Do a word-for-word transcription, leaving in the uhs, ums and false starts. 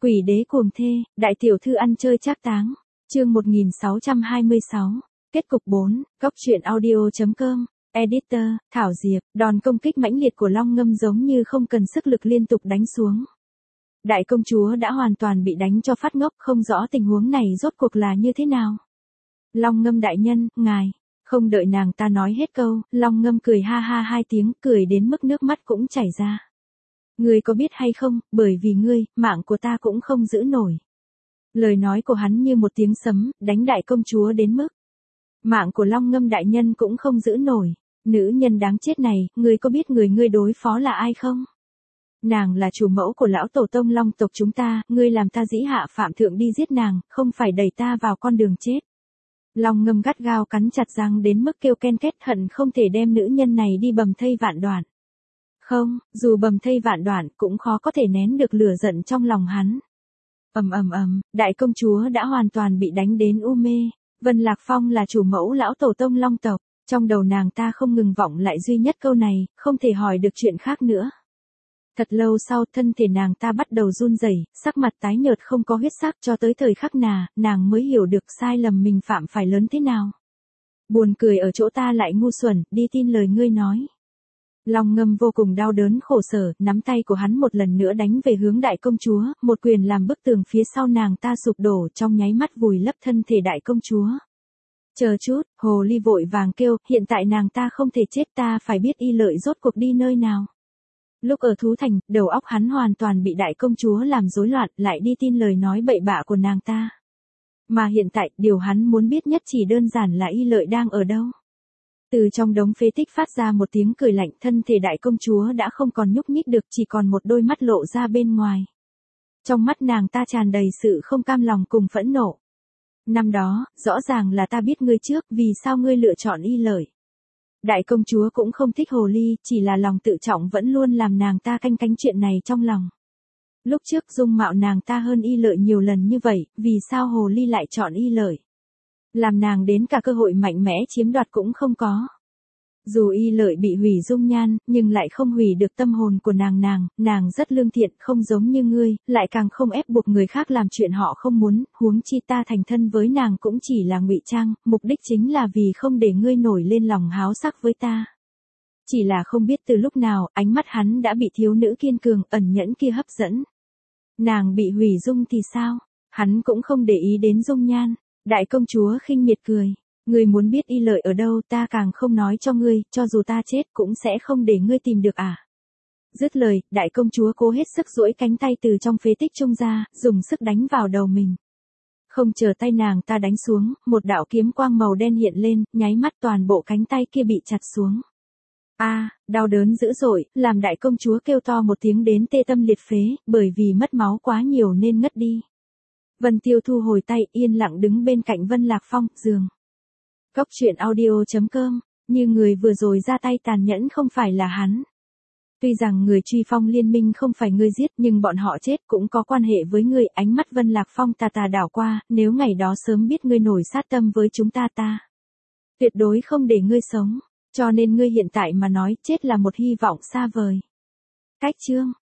Quỷ đế cuồng thê, đại tiểu thư ăn chơi trác táng. Chương một nghìn sáu trăm hai mươi sáu. Kết cục bốn, góc truyện audio chấm com. Editor, Thảo Diệp, đòn công kích mãnh liệt của Long Ngâm giống như không cần sức lực liên tục đánh xuống. Đại công chúa đã hoàn toàn bị đánh cho phát ngốc, không rõ tình huống này rốt cuộc là như thế nào. Long Ngâm đại nhân, ngài. Không đợi nàng ta nói hết câu, Long Ngâm cười ha ha hai tiếng, cười đến mức nước mắt cũng chảy ra. Ngươi có biết hay không, bởi vì ngươi, mạng của ta cũng không giữ nổi. Lời nói của hắn như một tiếng sấm, đánh đại công chúa đến mức mạng của Long Ngâm đại nhân cũng không giữ nổi. Nữ nhân đáng chết này, ngươi có biết người ngươi đối phó là ai không? Nàng là chủ mẫu của lão tổ tông Long tộc chúng ta, ngươi làm ta dĩ hạ phạm thượng đi giết nàng, không phải đẩy ta vào con đường chết. Long Ngâm gắt gao cắn chặt răng đến mức kêu ken két, hận không thể đem nữ nhân này đi bầm thây vạn đoạn. Không, dù bầm thây vạn đoạn cũng khó có thể nén được lửa giận trong lòng hắn. Ầm ầm ầm, đại công chúa đã hoàn toàn bị đánh đến u mê. Vân Lạc Phong là chủ mẫu lão tổ tông Long tộc, trong đầu nàng ta không ngừng vọng lại duy nhất câu này, không thể hỏi được chuyện khác nữa. Thật lâu sau, thân thể nàng ta bắt đầu run rẩy, sắc mặt tái nhợt không có huyết sắc, cho tới thời khắc nà, nàng mới hiểu được sai lầm mình phạm phải lớn thế nào. Buồn cười ở chỗ ta lại ngu xuẩn, đi tin lời ngươi nói. Long Ngâm vô cùng đau đớn khổ sở, nắm tay của hắn một lần nữa đánh về hướng đại công chúa, một quyền làm bức tường phía sau nàng ta sụp đổ, trong nháy mắt vùi lấp thân thể đại công chúa. Chờ chút, hồ ly vội vàng kêu, hiện tại nàng ta không thể chết, ta phải biết Y Lợi rốt cuộc đi nơi nào. Lúc ở Thú Thành, đầu óc hắn hoàn toàn bị đại công chúa làm rối loạn, lại đi tin lời nói bậy bạ của nàng ta. Mà hiện tại, điều hắn muốn biết nhất chỉ đơn giản là Y Lợi đang ở đâu. Từ trong đống phế tích phát ra một tiếng cười lạnh, thân thể đại công chúa đã không còn nhúc nhích được, chỉ còn một đôi mắt lộ ra bên ngoài. Trong mắt nàng ta tràn đầy sự không cam lòng cùng phẫn nộ. Năm đó, rõ ràng là ta biết ngươi trước, vì sao ngươi lựa chọn Y Lợi? Đại công chúa cũng không thích hồ ly, chỉ là lòng tự trọng vẫn luôn làm nàng ta canh cánh chuyện này trong lòng. Lúc trước dung mạo nàng ta hơn Y Lợi nhiều lần như vậy, vì sao hồ ly lại chọn Y Lợi? Làm nàng đến cả cơ hội mạnh mẽ chiếm đoạt cũng không có. Dù Y Lợi bị hủy dung nhan, nhưng lại không hủy được tâm hồn của nàng nàng, nàng rất lương thiện, không giống như ngươi, lại càng không ép buộc người khác làm chuyện họ không muốn, huống chi ta thành thân với nàng cũng chỉ là ngụy trang, mục đích chính là vì không để ngươi nổi lên lòng háo sắc với ta. Chỉ là không biết từ lúc nào, ánh mắt hắn đã bị thiếu nữ kiên cường, ẩn nhẫn kia hấp dẫn. Nàng bị hủy dung thì sao? Hắn cũng không để ý đến dung nhan. Đại công chúa khinh miệt cười. Ngươi muốn biết Y Lợi ở đâu, ta càng không nói cho ngươi, cho dù ta chết cũng sẽ không để ngươi tìm được à. Dứt lời, đại công chúa cố hết sức duỗi cánh tay từ trong phế tích trung ra, dùng sức đánh vào đầu mình. Không chờ tay nàng ta đánh xuống, một đạo kiếm quang màu đen hiện lên, nháy mắt toàn bộ cánh tay kia bị chặt xuống. A, à, đau đớn dữ dội, làm đại công chúa kêu to một tiếng đến tê tâm liệt phế, bởi vì mất máu quá nhiều nên ngất đi. Vân Tiêu thu hồi tay, yên lặng đứng bên cạnh Vân Lạc Phong, giường. Góc truyện audio chấm com, như người vừa rồi ra tay tàn nhẫn không phải là hắn. Tuy rằng người truy phong liên minh không phải ngươi giết, nhưng bọn họ chết cũng có quan hệ với ngươi. Ánh mắt Vân Lạc Phong tà tà đảo qua, nếu ngày đó sớm biết ngươi nổi sát tâm với chúng ta ta tuyệt đối không để ngươi sống, cho nên ngươi hiện tại mà nói chết là một hy vọng xa vời. Cách chương